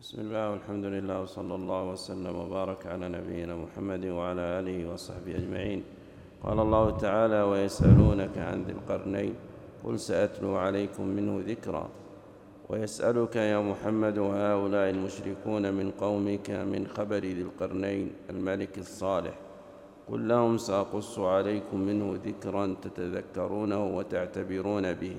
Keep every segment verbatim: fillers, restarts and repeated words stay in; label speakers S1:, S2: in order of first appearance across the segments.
S1: بسم الله والحمد لله وصلى الله وسلم وبارك على نبينا محمد وعلى آله وصحبه أجمعين. قال الله تعالى: ويسألونك عن ذي القرنين قل سأتلو عليكم منه ذكرا. ويسألك يا محمد هؤلاء المشركون من قومك من خبر ذي القرنين الملك الصالح، قل لهم سأقص عليكم منه ذكرا تتذكرونه وتعتبرون به.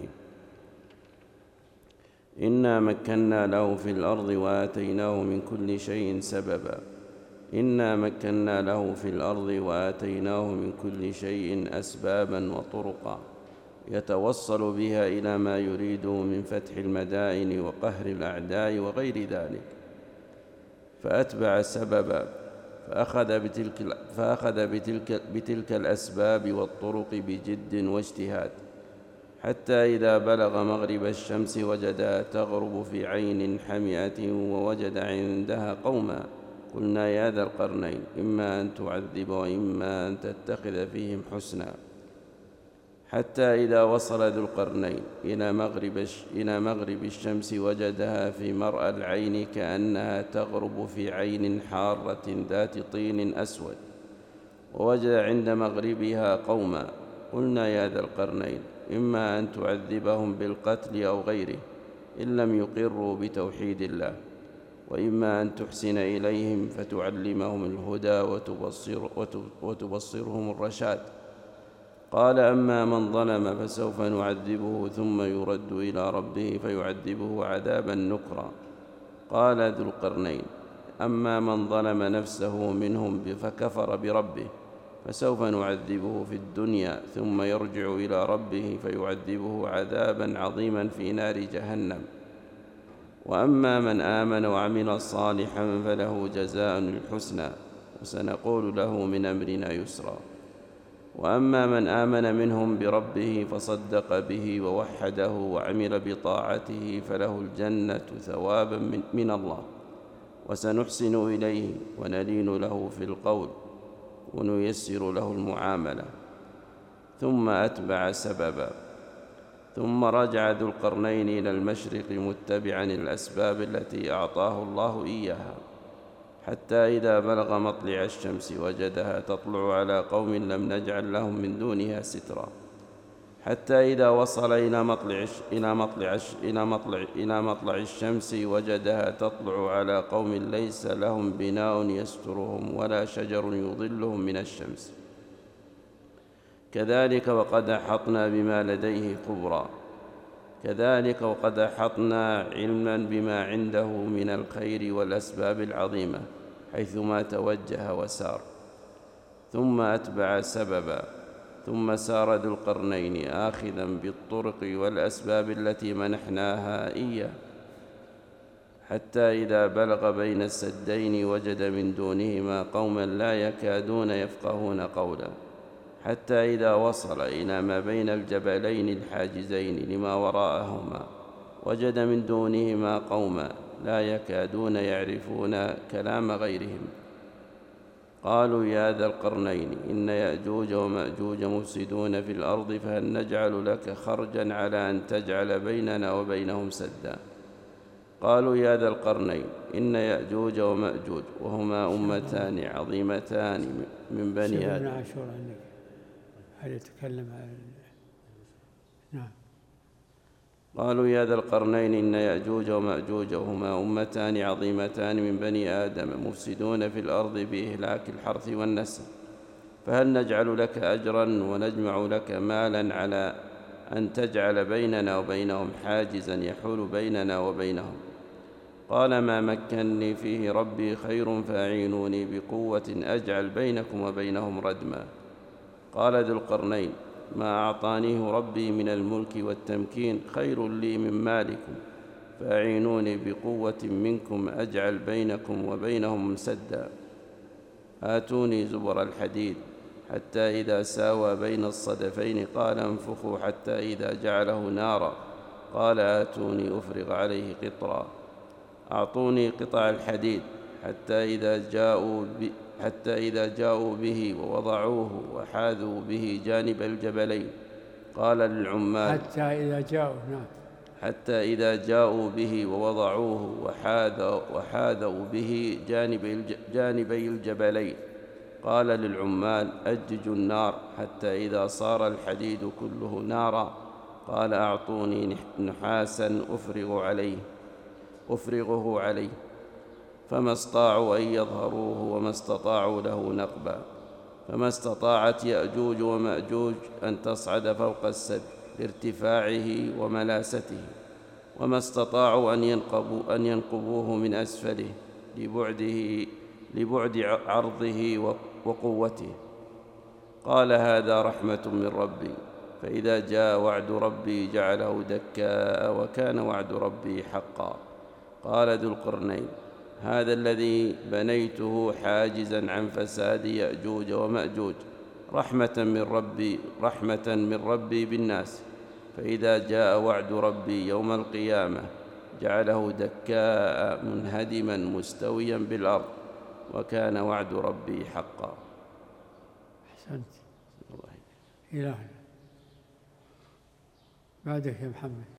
S1: إنا مكنا له في الأرض وآتيناه من كل شيء سببا إنا مكنا له في الأرض وآتيناه من كل شيء أسبابا وطرقا يتوصل بها إلى ما يريد من فتح المدائن وقهر الأعداء وغير ذلك، فأتبع سببا فأخذ بتلك, فأخذ بتلك, بتلك الأسباب والطرق بجد واجتهاد، حتى إذا بلغ مغرب الشمس وجدها تغرب في عين حمئة ووجد عندها قوما، قلنا يا ذا القرنين إما أن تعذب وإما أن تتخذ فيهم حسنا، حتى إذا وصل ذو القرنين إلى مغرب, إلى مغرب الشمس وجدها في مرأى العين كأنها تغرب في عين حارة ذات طين أسود، ووجد عند مغربها قوما، قلنا يا ذا القرنين إما أن تعذبهم بالقتل أو غيره إن لم يقروا بتوحيد الله، وإما أن تحسن إليهم فتعلمهم الهدى وتبصر وتبصرهم الرشاد. قال: أما من ظلم فسوف نعذبه ثم يرد إلى ربه فيعذبه عذابا نكرا. قال ذو القرنين: أما من ظلم نفسه منهم فكفر بربه فسوف نعذبه في الدنيا ثم يرجع إلى ربه فيعذبه عذابا عظيما في نار جهنم. وأما من آمن وعمل صالحا فله جزاء الحسنى وسنقول له من أمرنا يسرا. وأما من آمن منهم بربه فصدق به ووحده وعمل بطاعته فله الجنة ثوابا من الله، وسنحسن إليه ونلين له في القول ونيسر له المعاملة. ثم أتبع سببا ثم رجع ذو القرنين إلى المشرق متبعا الأسباب التي أعطاه الله إياها، حتى إذا بلغ مطلع الشمس وجدها تطلع على قوم لم نجعل لهم من دونها سترا، حتى إذا وصل إلى مطلع إلى مطلع إلى مطلع إلى مطلع الشمس وجدها تطلع على قوم ليس لهم بناء يسترهم ولا شجر يظلهم من الشمس. كذلك وقد أحطنا بما لديه خبرا كذلك وقد أحطنا علما بما عنده من الخير والأسباب العظيمة حيثما توجه وسار. ثم أتبع سببا ثم سار ذو القرنين آخذا بالطرق والأسباب التي منحناها إياه، حتى إذا بلغ بين السدين وجد من دونهما قوما لا يكادون يفقهون قولا، حتى إذا وصل إلى ما بين الجبلين الحاجزين لما وراءهما وجد من دونهما قوما لا يكادون يعرفون كلام غيرهم. قالوا يا ذا القرنين إن يأجوج ومأجوج مفسدون في الأرض فهل نجعل لك خرجا على أن تجعل بيننا وبينهم سدا. قالوا يا ذا القرنين إن يأجوج ومأجوج وهما أمتان عظيمتان من بني آدم.
S2: هل يتكلم عن نعم
S1: قالوا يا ذا القرنين إن يأجوج ومأجوج وهما أمتان عظيمتان من بني آدم مفسدون في الأرض بإهلاك الحرث والنسل، فهل نجعل لك أجرا ونجمع لك مالا على أن تجعل بيننا وبينهم حاجزا يحول بيننا وبينهم. قال ما مكنني فيه ربي خير فأعينوني بقوة أجعل بينكم وبينهم ردما. قال ذو القرنين ما أعطانيه ربي من الملك والتمكين خير لي من مالكم فأعينوني بقوة منكم أجعل بينكم وبينهم سدا. آتوني زبر الحديد حتى إذا ساوى بين الصدفين قال انفخوا حتى إذا جعله نارا قال آتوني أفرغ عليه قطرا. أعطوني قطع الحديد حتى إذا جاءوا حتى إذا جاءوا به ووضعوه وحاذوا به جانب الجبلين قال للعمال
S2: حتى إذا جاءوا نعم
S1: حتى إذا جاءوا به ووضعوه وحاذوا, وحاذوا به جانبي, جانبي الجبلين قال للعمال أججوا النار حتى إذا صار الحديد كله نارا قال أعطوني نحاسا أفرغ عليه أفرغه عليه فما استطاعوا أن يظهروه وما استطاعوا له نقبا فما استطاعت يأجوج ومأجوج أن تصعد فوق السد لارتفاعه وملاسته وما استطاعوا أن ينقبوا أن ينقبوه من أسفله لبعده لبعد عرضه وقوته قال هذا رحمة من ربي فإذا جاء وعد ربي جعله دكاء وكان وعد ربي حقا قال ذو القرنين هذا الذي بنيته حاجزا عن فساد يأجوج ومأجوج رحمة من ربي رحمة من ربي بالناس فإذا جاء وعد ربي يوم القيامة جعله دكاء منهدما مستويا بالأرض وكان وعد ربي حقا.
S2: أحسنت. إلهنا بعدك يا محمد.